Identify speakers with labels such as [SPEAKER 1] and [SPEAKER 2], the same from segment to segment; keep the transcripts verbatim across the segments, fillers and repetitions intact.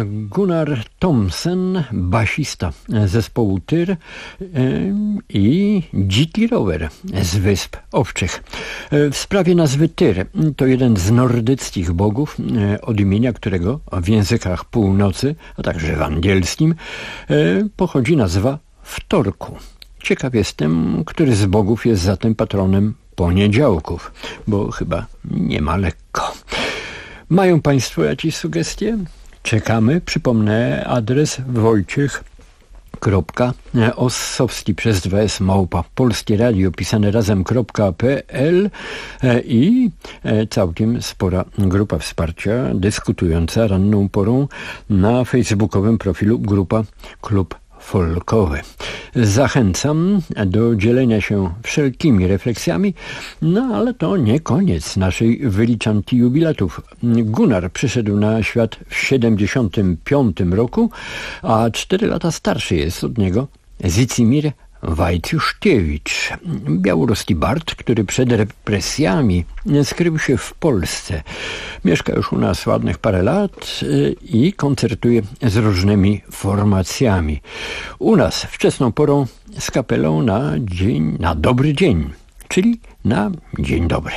[SPEAKER 1] Gunnar Thomsen, basista zespołu Tyr i Dziki Rower z Wysp Owczych. W sprawie nazwy Tyr, to jeden z nordyckich bogów, od imienia którego w językach północy, a także w angielskim, pochodzi nazwa wtorku. Ciekaw jestem, który z bogów jest zatem patronem poniedziałków, bo chyba nie ma lekko. Mają Państwo jakieś sugestie? Czekamy. Przypomnę adres Wojciech kropka Ossowski przez dwa s małpa Polskie Radio pisane razem.pl i całkiem spora grupa wsparcia dyskutująca ranną porą na facebookowym profilu grupa Klub Folkowy. Zachęcam do dzielenia się wszelkimi refleksjami, no ale to nie koniec naszej wyliczanki jubilatów. Gunnar przyszedł na świat w siedemdziesiątym piątym roku, a cztery lata starszy jest od niego Zicimir Wojciuszkiewicz, białoruski bard, który przed represjami skrył się w Polsce. Mieszka już u nas ładnych parę lat i koncertuje z różnymi formacjami. U nas wczesną porą z kapelą na dzień, na dobry dzień, czyli na dzień dobry.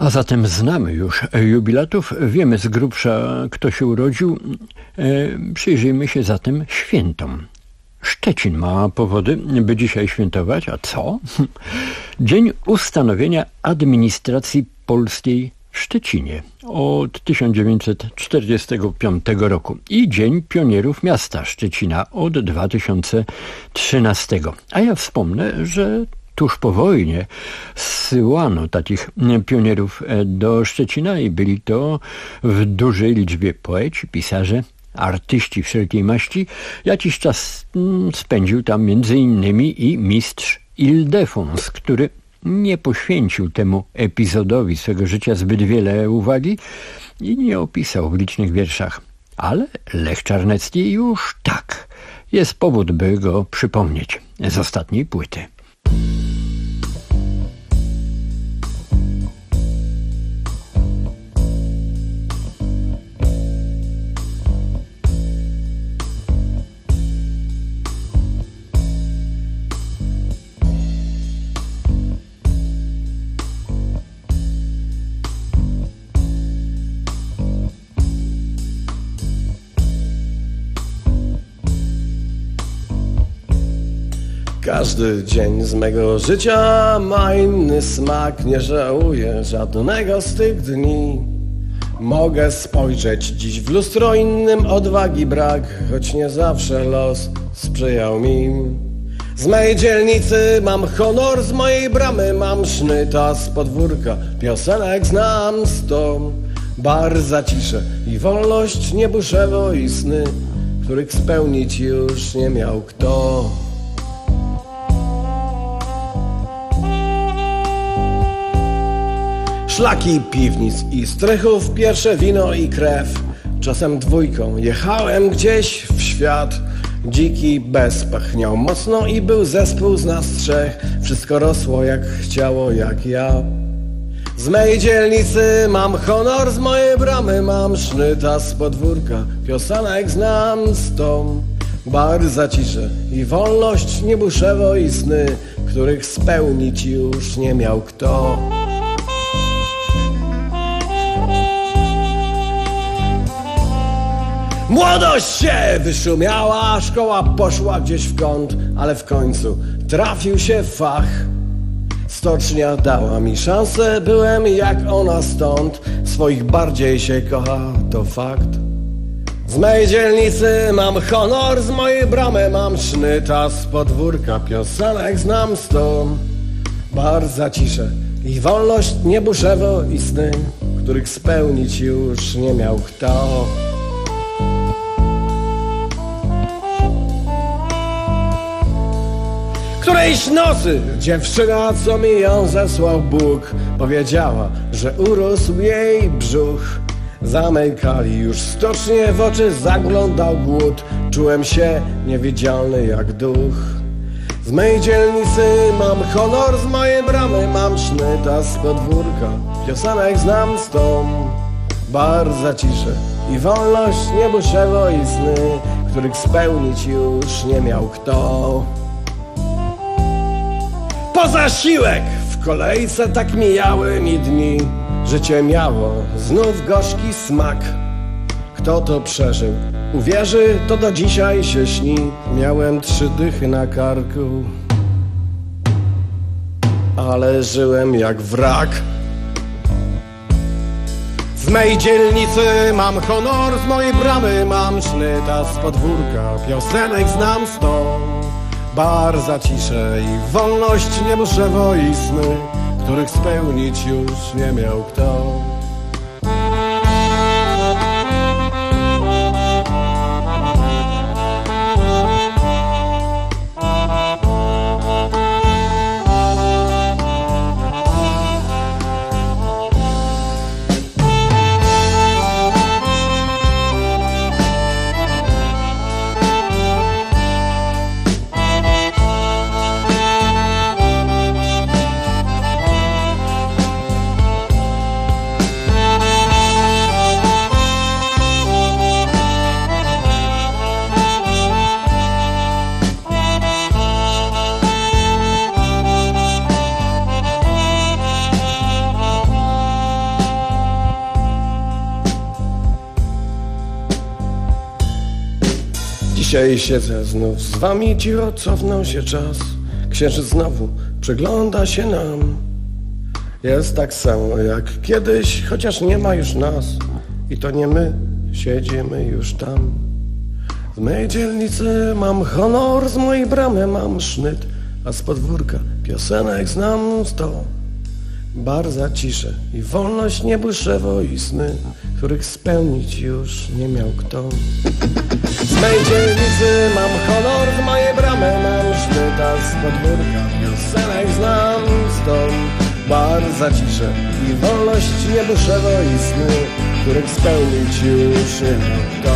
[SPEAKER 1] A zatem znamy już jubilatów, wiemy z grubsza, kto się urodził. E, przyjrzyjmy się zatem świętom. Szczecin ma powody, by dzisiaj świętować. A co? Dzień ustanowienia administracji polskiej w Szczecinie od tysiąc dziewięćset czterdziestego piątego roku i Dzień Pionierów Miasta Szczecina od dwa tysiące trzynastego. A ja wspomnę, że tuż po wojnie zsyłano takich pionierów do Szczecina i byli to w dużej liczbie poeci, pisarze, artyści wszelkiej maści. Jakiś czas spędził tam między innymi i mistrz Ildefons, który nie poświęcił temu epizodowi swego życia zbyt wiele uwagi i nie opisał w licznych wierszach. Ale Lech Czarnecki już tak. Jest powód, by go przypomnieć z ostatniej płyty.
[SPEAKER 2] Każdy dzień z mego życia ma inny smak. Nie żałuję żadnego z tych dni. Mogę spojrzeć dziś w lustro, innym odwagi brak, choć nie zawsze los sprzyjał mi. Z mojej dzielnicy mam honor, z mojej bramy mam sznyta, z podwórka piosenek znam sto. Bar, zaciszę i wolność, niebuszewo i sny, których spełnić już nie miał kto. Szlaki piwnic i strychów, pierwsze wino i krew. Czasem dwójką jechałem gdzieś w świat. Dziki bez pachniał mocno i był zespół z nas trzech. Wszystko rosło jak chciało, jak ja. Z mojej dzielnicy mam honor, z mojej bramy mam sznyta, z podwórka piosenek znam sto. Bar, zaciszę i wolność, niebuszewo i sny, których spełnić już nie miał kto. Młodość się wyszumiała, szkoła poszła gdzieś w kąt, ale w końcu trafił się fach. Stocznia dała mi szansę, byłem jak ona stąd. Swoich bardziej się kocha, to fakt. Z mojej dzielnicy mam honor, z mojej bramy mam sznyta, z podwórka piosenek znam sto. Bar, zaciszę i wolność, niebuszewo i sny, których spełnić już nie miał kto. Którejś nocy dziewczyna, co mi ją zesłał Bóg, powiedziała, że urósł jej brzuch. Zamykali już stocznie, w oczy zaglądał głód. Czułem się niewidzialny jak duch. Z mojej dzielnicy mam honor, z mojej bramy mam sznyta, z podwórka piosenek znam sto. Bar, zaciszę i wolność, niebuszewo i sny, których spełnić już nie miał kto. Poza siłek w kolejce tak mijały mi dni. Życie miało znów gorzki smak. Kto to przeżył, uwierzy, to do dzisiaj się śni. Miałem trzy dychy na karku, ale żyłem jak wrak. Z mojej dzielnicy mam honor, z mojej bramy mam sznyta, z podwórka piosenek znam sto. Bar, zaciszę i wolność, niebuszewo i sny, których spełnić już nie miał kto. Dzisiaj siedzę znów z wami cicho, cofnął się czas. Księżyc znowu przygląda się nam. Jest tak samo jak kiedyś, chociaż nie ma już nas. I to nie my siedzimy już tam. Z mojej dzielnicy mam honor, z mojej bramy mam sznyt, a z podwórka piosenek znam sto. Bar za ciszę i wolność, niebłyszewo i sny, których spełnić już nie miał kto. Z mojej dzielnicy mam honor, z mojej bramy mam sznyt, a z podwórka piosenek znam sto. Bar za ciszę i wolność, niebłyszewo i sny, których spełnić już nie miał kto.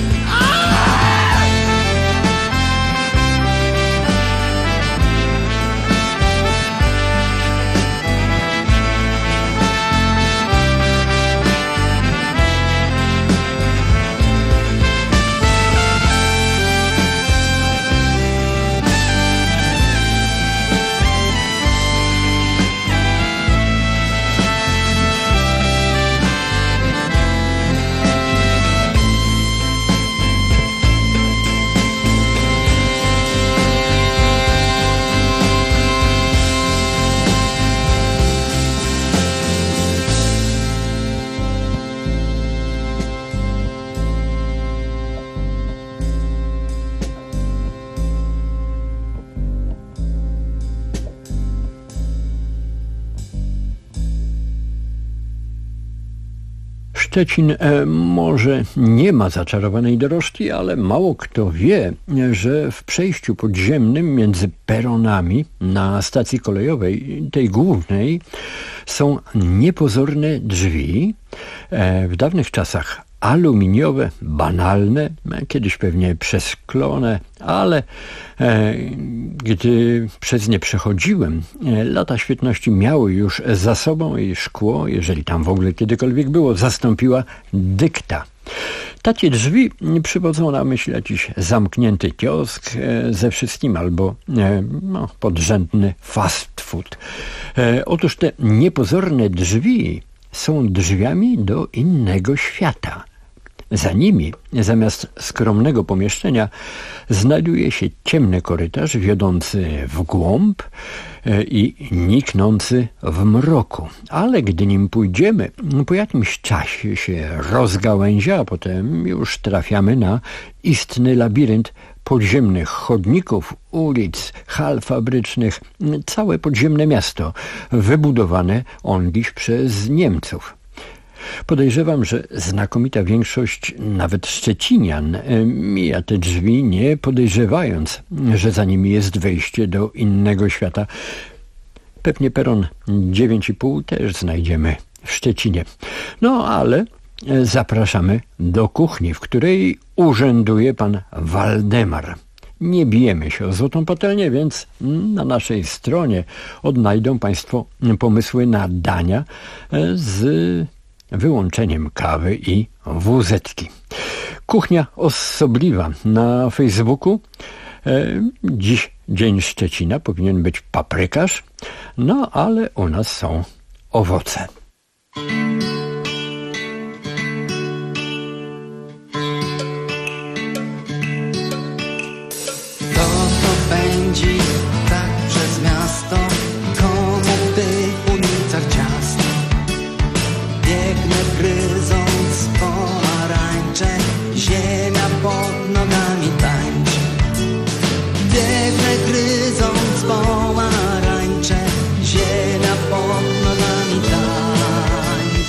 [SPEAKER 1] Szczecin e, może nie ma zaczarowanej dorożki, ale mało kto wie, że w przejściu podziemnym między peronami na stacji kolejowej, tej głównej, są niepozorne drzwi, e, w dawnych czasach aluminiowe, banalne, kiedyś pewnie przesklone, ale e, gdy przez nie przechodziłem, e, lata świetności miały już za sobą i szkło, jeżeli tam w ogóle kiedykolwiek było, zastąpiła dykta. Takie drzwi przywodzą na myśl jakiś zamknięty kiosk e, ze wszystkim albo e, no, podrzędny fast food. E, otóż te niepozorne drzwi są drzwiami do innego świata. Za nimi, zamiast skromnego pomieszczenia, znajduje się ciemny korytarz wiodący w głąb i niknący w mroku. Ale gdy nim pójdziemy, po jakimś czasie się rozgałęzia, a potem już trafiamy na istny labirynt podziemnych chodników, ulic, hal fabrycznych, całe podziemne miasto, wybudowane ongiś przez Niemców. Podejrzewam, że znakomita większość nawet szczecinian mija te drzwi, nie podejrzewając, że za nimi jest wejście do innego świata. Pewnie peron dziewięć i pół też znajdziemy w Szczecinie. No ale zapraszamy do kuchni, w której urzęduje pan Waldemar. Nie bijemy się o złotą patelnię, więc na naszej stronie odnajdą państwo pomysły na dania z wyłączeniem kawy i wuzetki. Kuchnia osobliwa na Facebooku. Dziś Dzień Szczecina, powinien być paprykarz, no ale u nas są owoce.
[SPEAKER 3] To to pędzi tak przez miasto, komu w tych ulicach ciasno. Biegnę gryząc pomarańcze, ziemia pod nogami tańczy. Biegnę gryząc pomarańcze, ziemia pod nogami tańczy.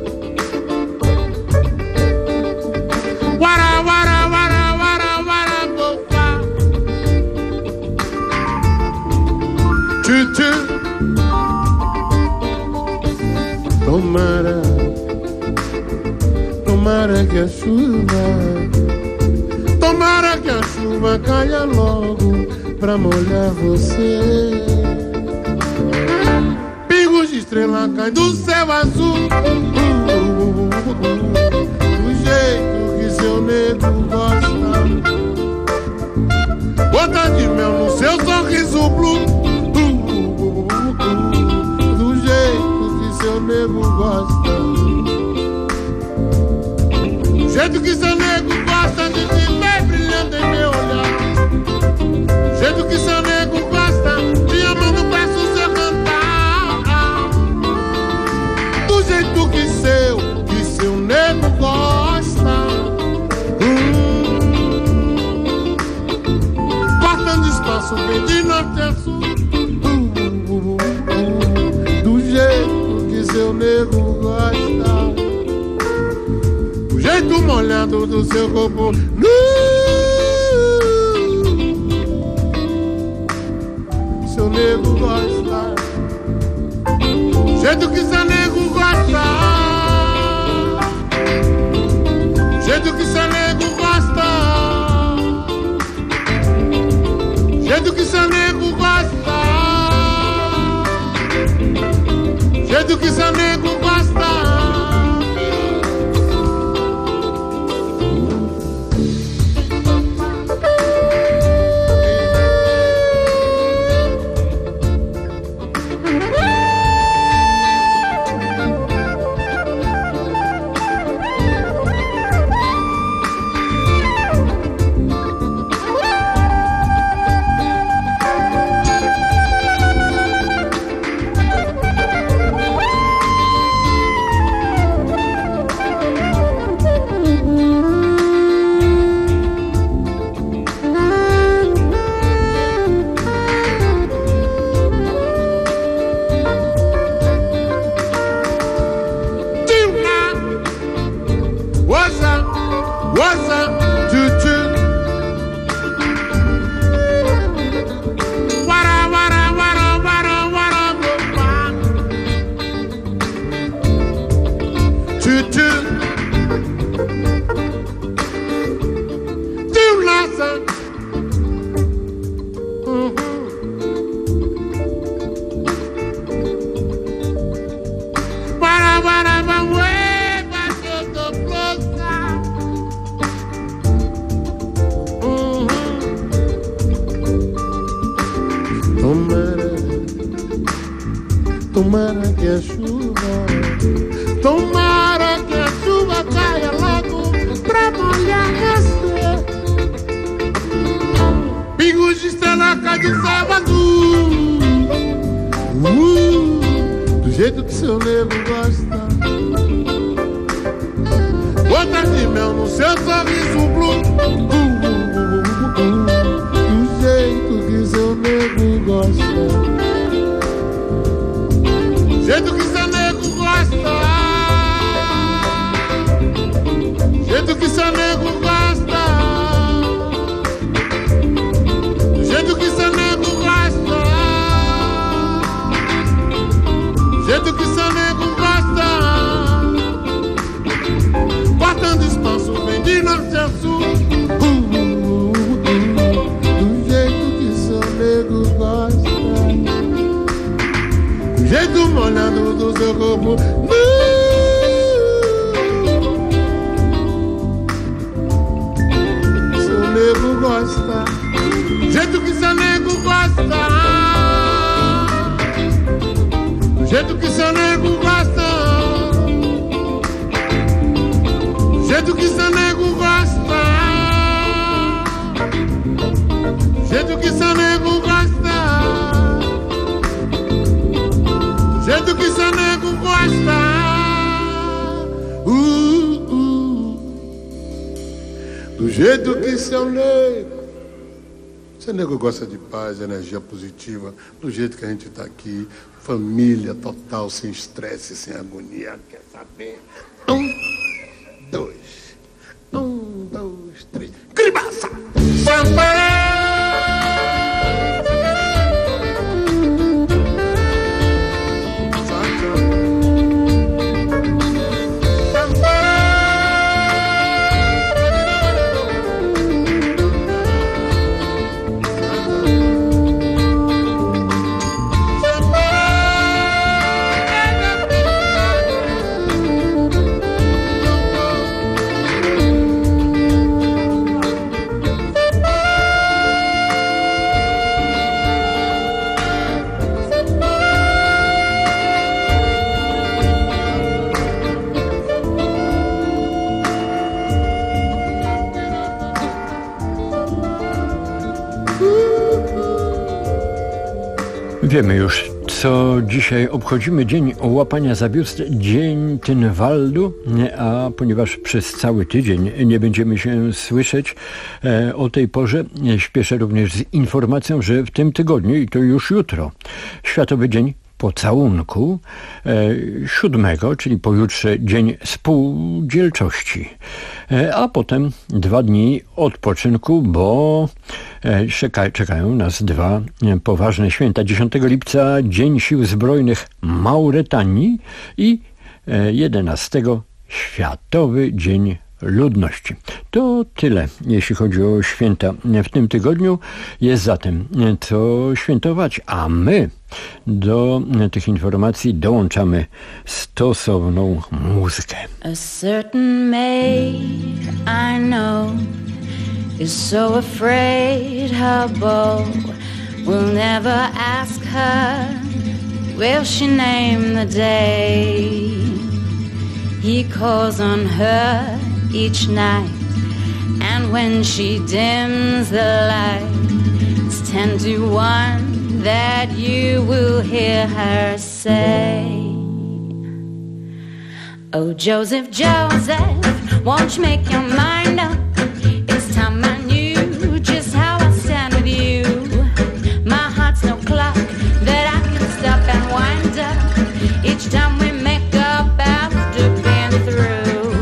[SPEAKER 4] Tomara que a chuva, tomara que a chuva caia logo pra molhar você. Pingos de estrela caem do céu azul, do jeito que seu nego gosta. Gota de mel no seu sorriso blue, do jeito que seu nego gosta. Do jeito que seu nego gosta de te ver brilhando em meu olhar. Do jeito que seu nego gosta de amar no verso seu cantar. Do jeito que seu, que seu nego gosta. hum. Cortando espaço bem de norte a sul. hum, hum, hum, hum. Do jeito que seu nego gosta. Jeito molhado do seu corpo nu. Seu nego gosta. Jeito que seu nego gosta. Jeito que seu nego gosta. Jeito que seu nego gosta. Jeito que seu nego gosta. Tomara que a chuva, tomara que a chuva caia logo pra molhar você. Pingos de estrela caem do céu azul, uh, do jeito que seu nego gosta. Gota de mel no seu sorriso blue, uh, uh, uh, uh, uh, do jeito que seu nego gosta. Jeito que seu nego gosta. Jeito que seu nego gosta. Jeito que seu nego gosta. Jeito que seu nego gosta. Cortando espaço bem de norte a sul. Uh, uh, uh, uh, do jeito que seu nego gosta. Jeito molhado do seu corpo nu. Seu nego gosta. Jeito que seu nego gosta. Do jeito que seu nego gosta. Do jeito que seu nego gosta. Do jeito que seu nego gosta. Jeito que seu nego gosta. uh, uh. Do jeito que seu nego. Seu nego gosta de paz, energia positiva. Do jeito que a gente tá aqui. Família total, sem estresse, sem agonia. Quer saber? Um, dois. Um, dois, três. Cribaça! Samba! Bye.
[SPEAKER 1] Wiemy już, co dzisiaj obchodzimy. Dzień łapania za biust, dzień Tynwaldu, a ponieważ przez cały tydzień nie będziemy się słyszeć e, o tej porze, śpieszę również z informacją, że w tym tygodniu, i to już jutro, Światowy Dzień Pocałunku, e, siódmego, czyli pojutrze Dzień Spółdzielczości, e, a potem dwa dni odpoczynku, bo e, czeka, czekają nas dwa e, poważne święta. dziesiątego lipca Dzień Sił Zbrojnych Mauretanii i e, jedenastego Światowy Dzień Ludności. To tyle, jeśli chodzi o święta w tym tygodniu. Jest zatem co świętować, a my do tych informacji dołączamy stosowną muzykę.
[SPEAKER 5] A certain maid I know is so afraid her beau will never ask her will she name the day. He calls on her each night, and when she dims the light, it's ten to one that you will hear her say, oh Joseph, Joseph, won't you make your mind up? It's time I knew just how I stand with you. My heart's no clock that I can stop and wind up each time we make up after being through.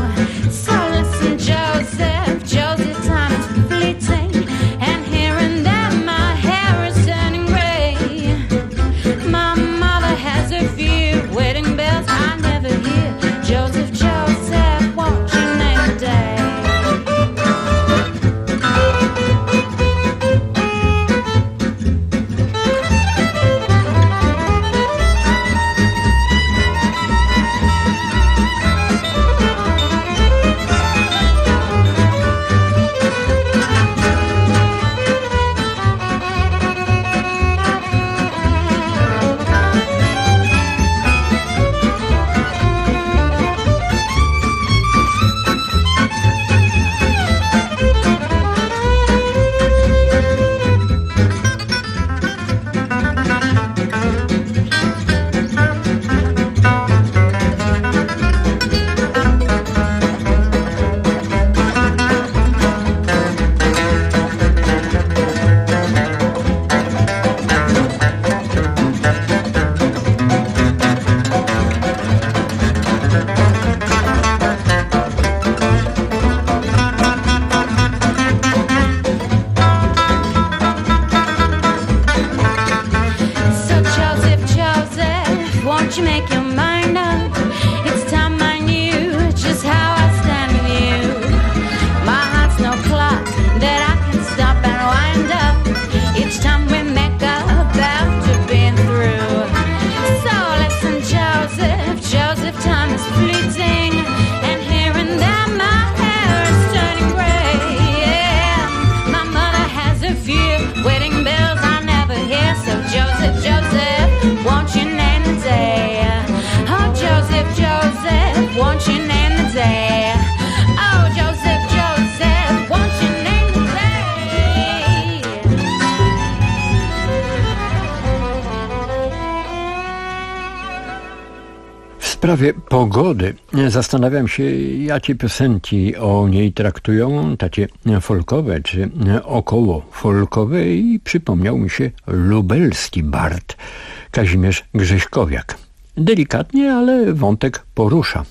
[SPEAKER 1] W sprawie pogody zastanawiam się, jakie piosenki o niej traktują, takie folkowe czy około folkowe, i przypomniał mi się lubelski bard Kazimierz Grześkowiak. Delikatnie, ale wątek porusza.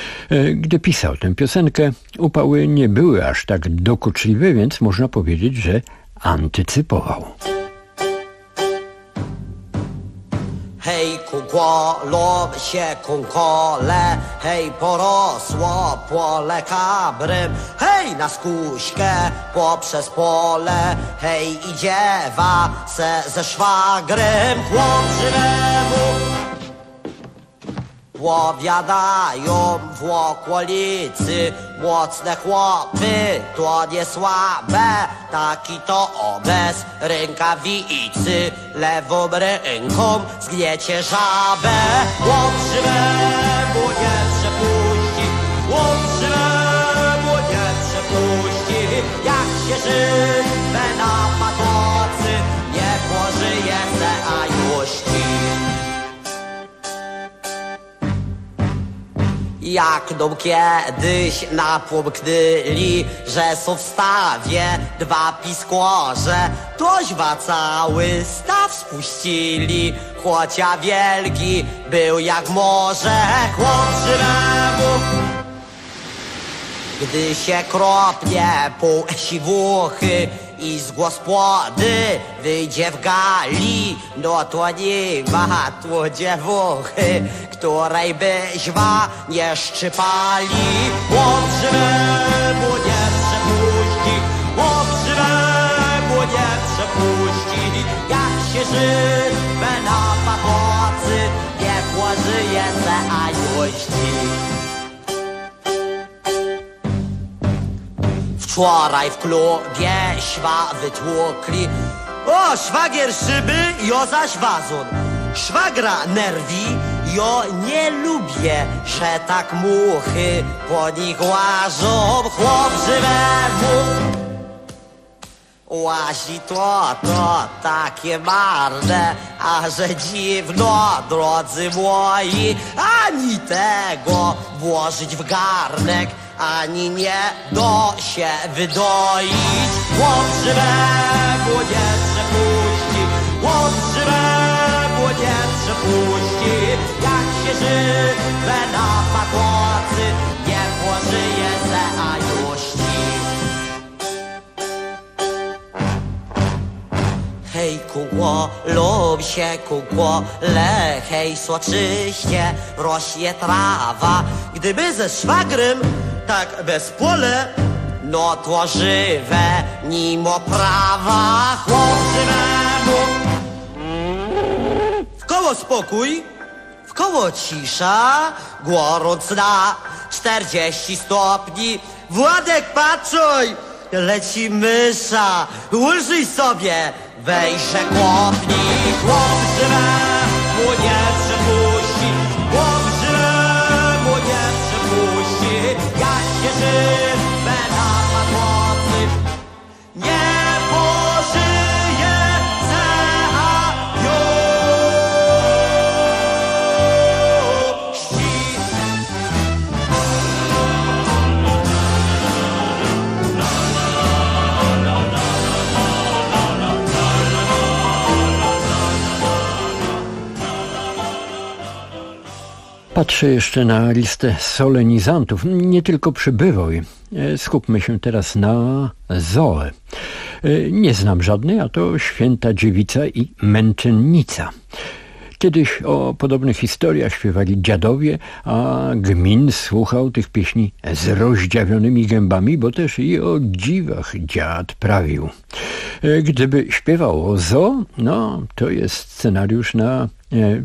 [SPEAKER 1] Gdy pisał tę piosenkę, upały nie były aż tak dokuczliwe, więc można powiedzieć, że antycypował.
[SPEAKER 6] Hej, kukło, się kunkole, hej, porosło pole kabrym, hej, na skuśkę poprzez pole, hej, idziewa se ze szwagrem, chłop żywemu powiadają w okolicy, mocne chłopy, to nie słabe, taki to bez rękawicy, lewą ręką zgniecie żabę. Chłop żywemu nie przepuści, chłop żywemu nie przepuści, jak się żywe na patocy, nie pożyje se, a juści. jak nam kiedyś napomknęli, że są w stawie dwa piskorze. Toźwa cały staw spuścili, chłocia wielki był jak morze. Chłop żywemu, gdy się kropnie po siwuchy i z gospody wyjdzie w gali, no to nie ma tu dziewuchy, której byśmy nie szczypali. Chłop żywemu nie przepuści, chłop żywemu nie przepuści. Jak się żywe na pachocy, nie pożyje se aniości. Wczoraj w klubie śwa wytłukli. O, szwagier szyby, jo zaś wazon. Szwagra nerwi, jo nie lubię, że tak muchy po nich łażą. Chłop żywemu łazi to, to takie marne, a że dziwno, drodzy moi, ani tego włożyć w garnek, ani nie do się wydoić. Chłop żywemu nie przepuści, chłop żywemu nie przepuści. Jak się żywe na pakocy, nie pożyje se aniości. Hej kukło, lub się kukło, le hej soczyście rośnie trawa. Gdyby ze szwagrem tak bez pole, no to żywe nimo prawa. Chłop żywemu w koło spokój, w koło cisza, gorąc na czterdzieści stopni. Władek, patrzuj, leci mysza, ulżyj sobie, wejrze kłopni. Chłop żywemu nie przepuści, chłop żywemu nie przepuści. Jak się żywe na pakocy, nie pożyje se aniości.
[SPEAKER 1] Patrzę jeszcze na listę solenizantów. Nie tylko przybywoj. Skupmy się teraz na Zoe. Nie znam żadnej, a to Święta Dziewica i Męczennica. Kiedyś o podobnych historiach śpiewali dziadowie, a gmin słuchał tych pieśni z rozdziawionymi gębami, bo też i o dziwach dziad prawił. Gdyby śpiewał o Zo, no to jest scenariusz na e,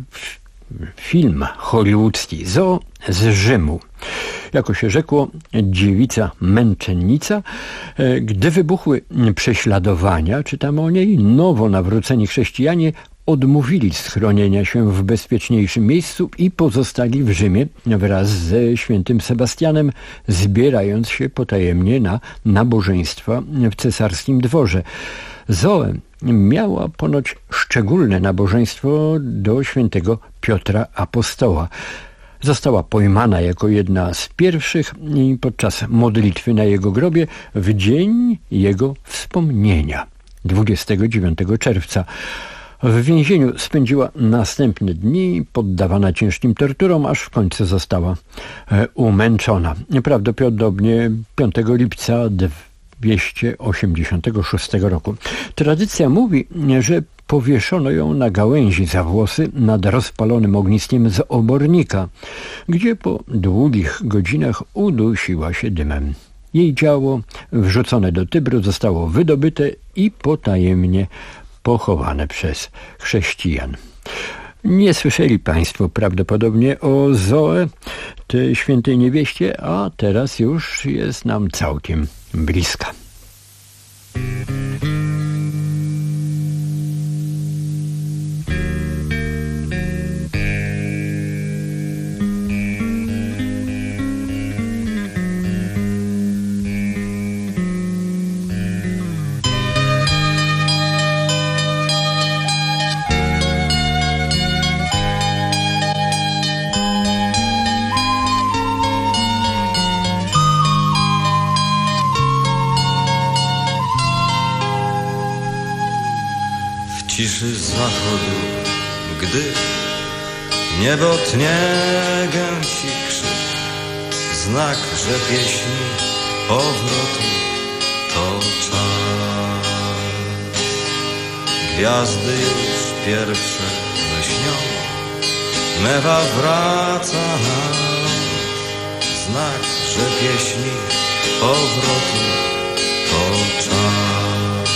[SPEAKER 1] film hollywoodzki Zo z Rzymu. Jako się rzekło, dziewica męczennica. Gdy wybuchły prześladowania, czytamy o niej, nowo nawróceni chrześcijanie odmówili schronienia się w bezpieczniejszym miejscu i pozostali w Rzymie wraz ze świętym Sebastianem, zbierając się potajemnie na nabożeństwa w cesarskim dworze. Zoe miała ponoć szczególne nabożeństwo do świętego Piotra Apostoła. Została pojmana jako jedna z pierwszych podczas modlitwy na jego grobie w dzień jego wspomnienia, dwudziestego dziewiątego czerwca. W więzieniu spędziła następne dni, poddawana ciężkim torturom, aż w końcu została umęczona. Prawdopodobnie piątego lipca dwieście osiemdziesiątego szóstego roku. Tradycja mówi, że powieszono ją na gałęzi za włosy nad rozpalonym ogniskiem z obornika, gdzie po długich godzinach udusiła się dymem. Jej ciało wrzucone do Tybru zostało wydobyte i potajemnie pochowane przez chrześcijan. Nie słyszeli Państwo prawdopodobnie o Zoe, tej świętej niewieście, a teraz już jest nam całkiem bliska.
[SPEAKER 7] ciszy zachodu, gdy niebo tnie gęsi krzyk, znak, że pieśni powrotu to czas. Gwiazdy już pierwsze lśnią, mewa wraca na noc, znak, że pieśni powrotu to czas.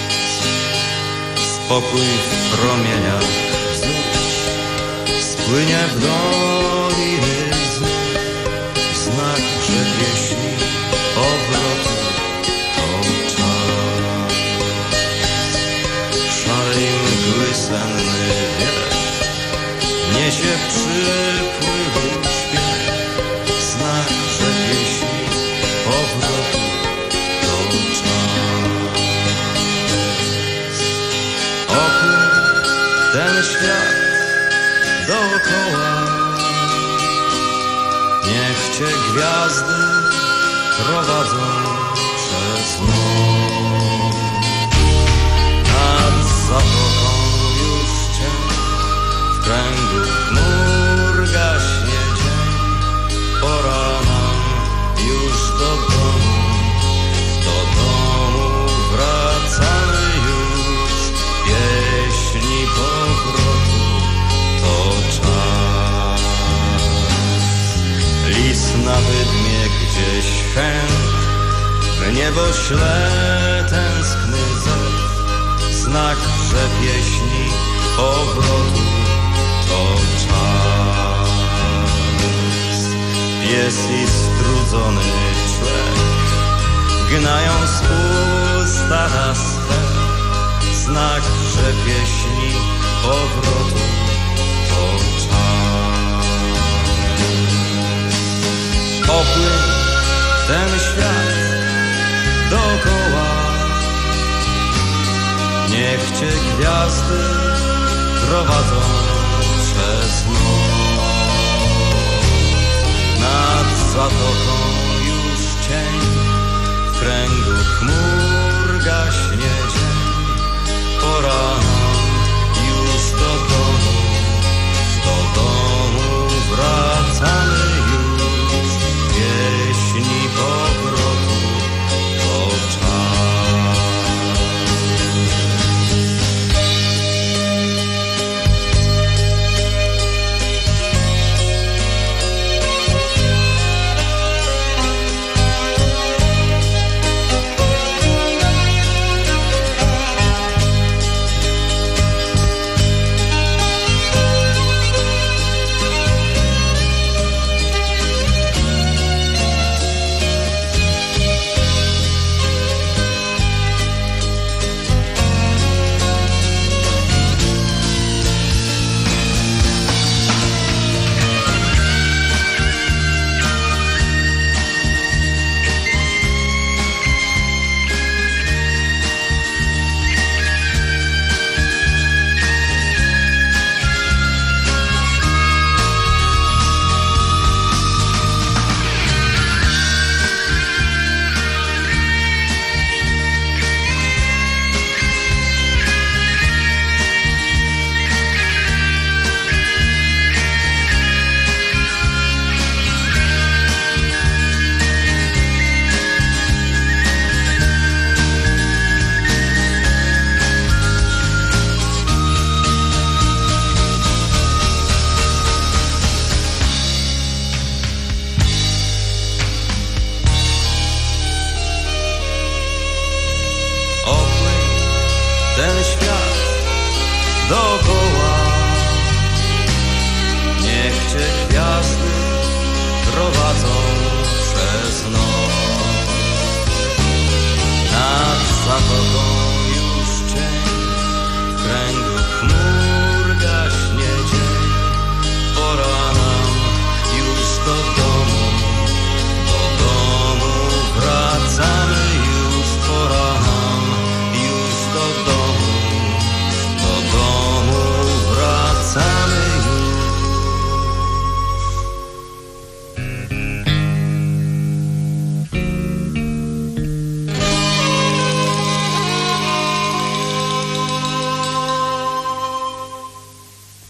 [SPEAKER 7] Spokój w promieniach wzrusz, spłynie w doliny znów, znak, że pieśni powrotu to czas. Szalej mgły senny wiek niesie przypływu śpiew, znak, że pieśni powrotu to czas. Opływ ten świat dookoła, niech cię gwiazdy prowadzą przez noc. Nad zatoką już cień, w kręgu chmur gaśnie dzień. Pora nam już do domu, do domu wracamy już. Pieśni powrotu to czas. Lis na wydmie gdzieś chęt, w niebo śle tęskny zew, znak, że pieśni powrotu to czas. Pies i strudzony człek gnają z ust stada swe, znak, że pieśni powrotu to czas. Opływ ten świat dookoła, niech cię gwiazdy prowadzą przez noc. Nad zatoką już cień, w kręgu chmur gaśnie dzień. Pora nam już do domu, do domu wracamy już. Pieśni powrotu to czas.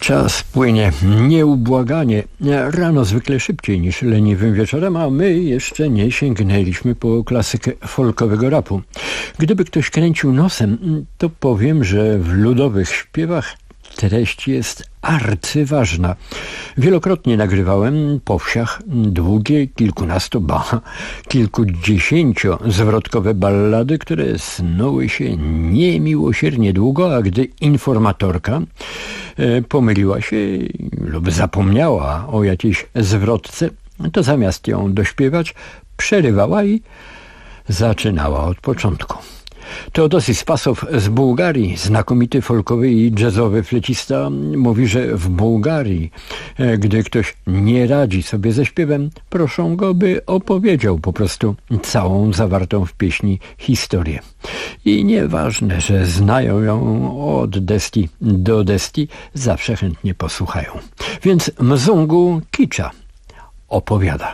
[SPEAKER 1] Czas płynie nieubłaganie, rano zwykle szybciej niż leniwym wieczorem, a my jeszcze nie sięgnęliśmy po klasykę folkowego rapu. Gdyby ktoś kręcił nosem, to powiem, że w ludowych śpiewach treść jest arcyważna. Wielokrotnie nagrywałem po wsiach długie, kilkunasto, ba, kilkudziesięciozwrotkowe ballady, które snuły się niemiłosiernie długo, a gdy informatorka e, pomyliła się lub zapomniała o jakiejś zwrotce, to zamiast ją dośpiewać, przerywała i zaczynała od początku. Teodosi Spasow z Bułgarii, znakomity folkowy i jazzowy flecista, mówi, że w Bułgarii, gdy ktoś nie radzi sobie ze śpiewem, proszą go, by opowiedział po prostu całą zawartą w pieśni historię. I nieważne, że znają ją od desti do desti, zawsze chętnie posłuchają. Więc Mzungu Kicza opowiada.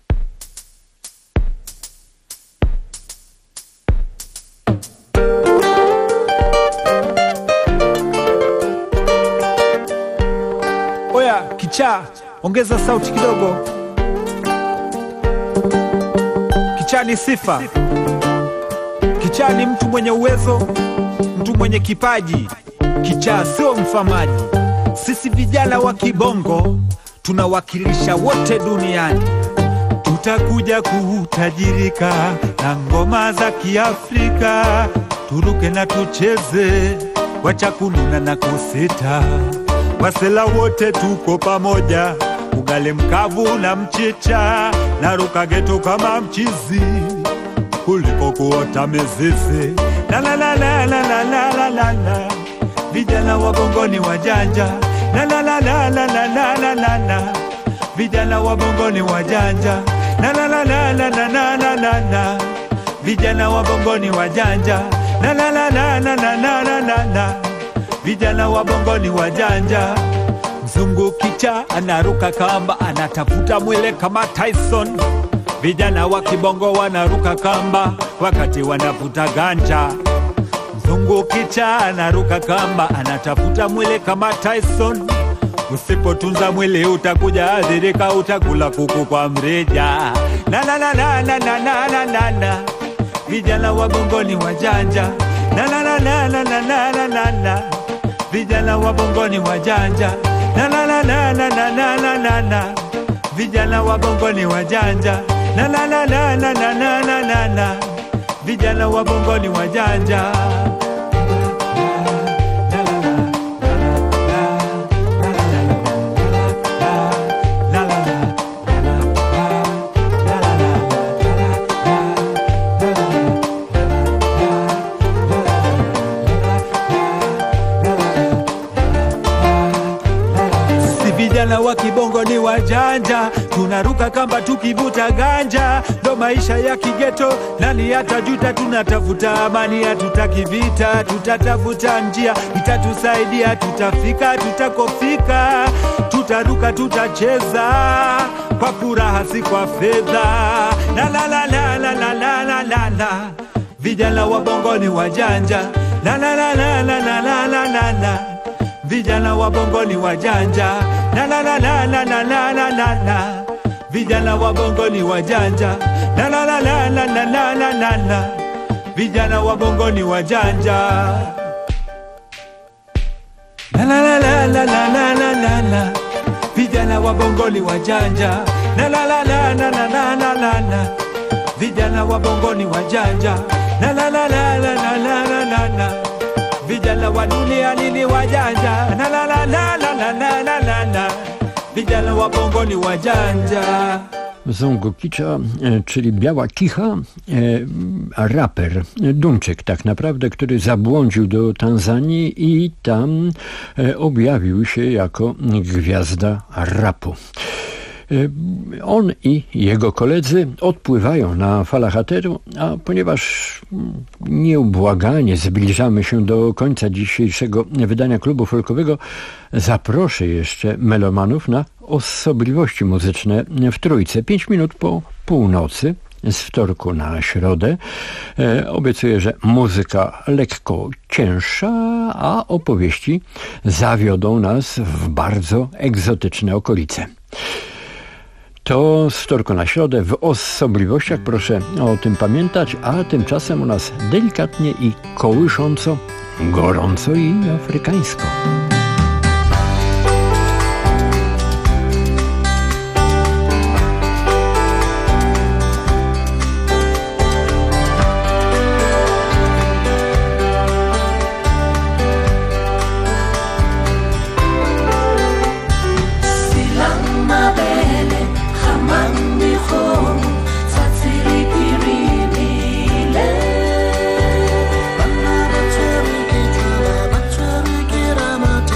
[SPEAKER 8] Kichaa, ongeza sauti kidogo. Kichaa ni sifa. Kichaa ni mtu mwenye uwezo, mtu mwenye kipaji. Kichaa sio mfamaji. Sisi vijana wa kibongo tunawakilisha wote duniani. Tutakuja kutajirika na ngoma za Kiafrika. Turuke na tucheze, wacha kununa na kusita. Wasela wote tuko pamoja, ugali mkavu na mchicha, na ruka geto kama mchizi, kuliko kuota mizizi. La la la la la la la la la la, vijana wa bongo ni wajanja. La la la la la la la la la la, vijana wa bongo ni wajanja. La la la la la la la la la la, vijana wa bongo ni wajanja. La la la la la la la la la la, vijana wa bongo ni wajanja. Mzungu Kichaa anaruka kamba, anatafuta mwele kama Tyson. Vijana wa kibongo wanaruka kamba wakati wanavuta ganja. Mzungu Kichaa anaruka kamba, anatafuta mwele kama Tyson. Usipotunza mwili utakuja adhirika, utakula kuku kwa mrija. La la la la la la la la la la, vijana wa bongo ni wajanja. La la la la la la la la la la, vijana wa bongo ni wajanja. La la la la la la la la la la, vijana wa bongo ni wajanja. La la la la la la la la la la, vijana wa bongo ni wajanja. Vijana wa kibongo ni wajanja, tunaruka kamba tukivuta ganja. Ndo maisha ya kigeto, nani atajuta? Tunatafuta amani, hatutaki vita. Tutatafuta njia itatusaidia, tutafika tutakofika. Tutaruka tutacheza kwa furaha, si kwa fedha. La la la la la la la la la la, vijana wa bongo ni wajanja. La la la la la la la la la la, vijana wa bongo ni wajanja. La la la la la la la la la la, vijana wa bongo ni wajanja. La la la la la la la la la la, vijana wa bongo ni wajanja. La la la la la la la la la la, vijana wa bongo ni wajanja. La la la la la la la la la la, vijana wa bongo ni wajanja. La la la la la la la la la la, vijana wa dunia ni wajanja. La la la la la la la la la la, vijana wa bongo ni wajanja.
[SPEAKER 1] Mzungu Kicza, czyli Biała Kicha, raper, Duńczyk tak naprawdę, który zabłądził do Tanzanii i tam objawił się jako gwiazda rapu. On i jego koledzy odpływają na falach eteru, a ponieważ nieubłaganie zbliżamy się do końca dzisiejszego wydania Klubu Folkowego, zaproszę jeszcze melomanów na osobliwości muzyczne w Trójce. Pięć minut po północy z wtorku na środę. E, obiecuję, że muzyka lekko cięższa, a opowieści zawiodą nas w bardzo egzotyczne okolice. To z wtorku na środę w osobliwościach, proszę o tym pamiętać, a tymczasem u nas delikatnie i kołysząco, gorąco i afrykańsko.
[SPEAKER 9] Mama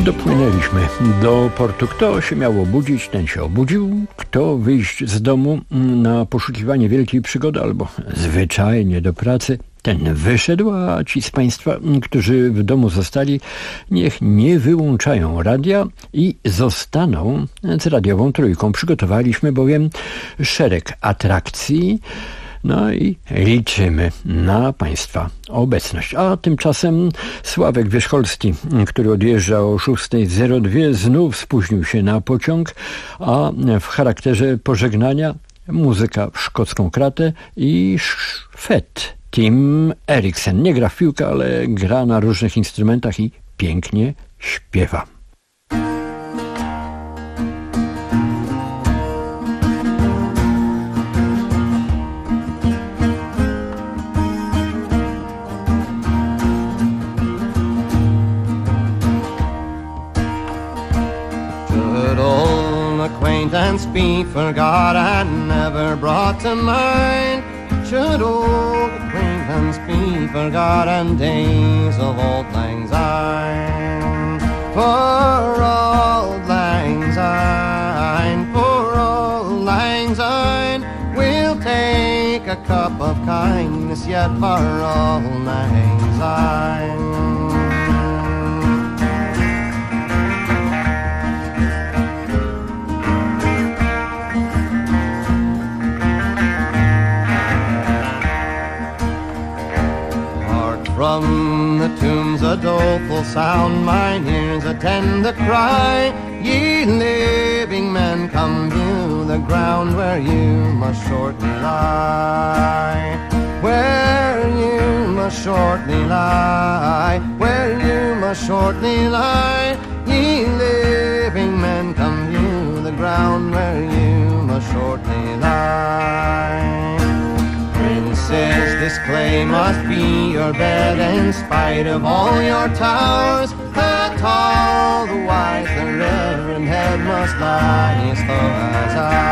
[SPEAKER 1] Dopłynęliśmy do portu. Kto się miał obudzić, ten się obudził. Kto wyjść z domu na poszukiwanie wielkiej przygody albo zwyczajnie do pracy, ten wyszedł, a ci z Państwa, którzy w domu zostali, niech nie wyłączają radia i zostaną z radiową trójką. Przygotowaliśmy bowiem szereg atrakcji, no i liczymy na Państwa obecność. A tymczasem Sławek Wierzcholski, który odjeżdża o szósta zero dwa, znów spóźnił się na pociąg, a w charakterze pożegnania muzyka w szkocką kratę i szwed Tim Eriksen. Nie gra w piłkę, ale gra na różnych instrumentach i pięknie śpiewa.
[SPEAKER 9] Acquaintance be forgot and never brought to mind. Should old acquaintance be forgot and days of old lang syne? For old lang syne, for old lang syne, we'll take a cup of kindness yet for old lang syne. From the tombs a doleful sound mine ears attend the cry. Ye living men, come view the ground where you must shortly lie. Where you must shortly lie. Where you must shortly lie. Ye living men, come view the ground where you must shortly lie. Princes, this clay must be your bed in spite of all your towers. The tall, the wise, the reverend head must lie as low as I.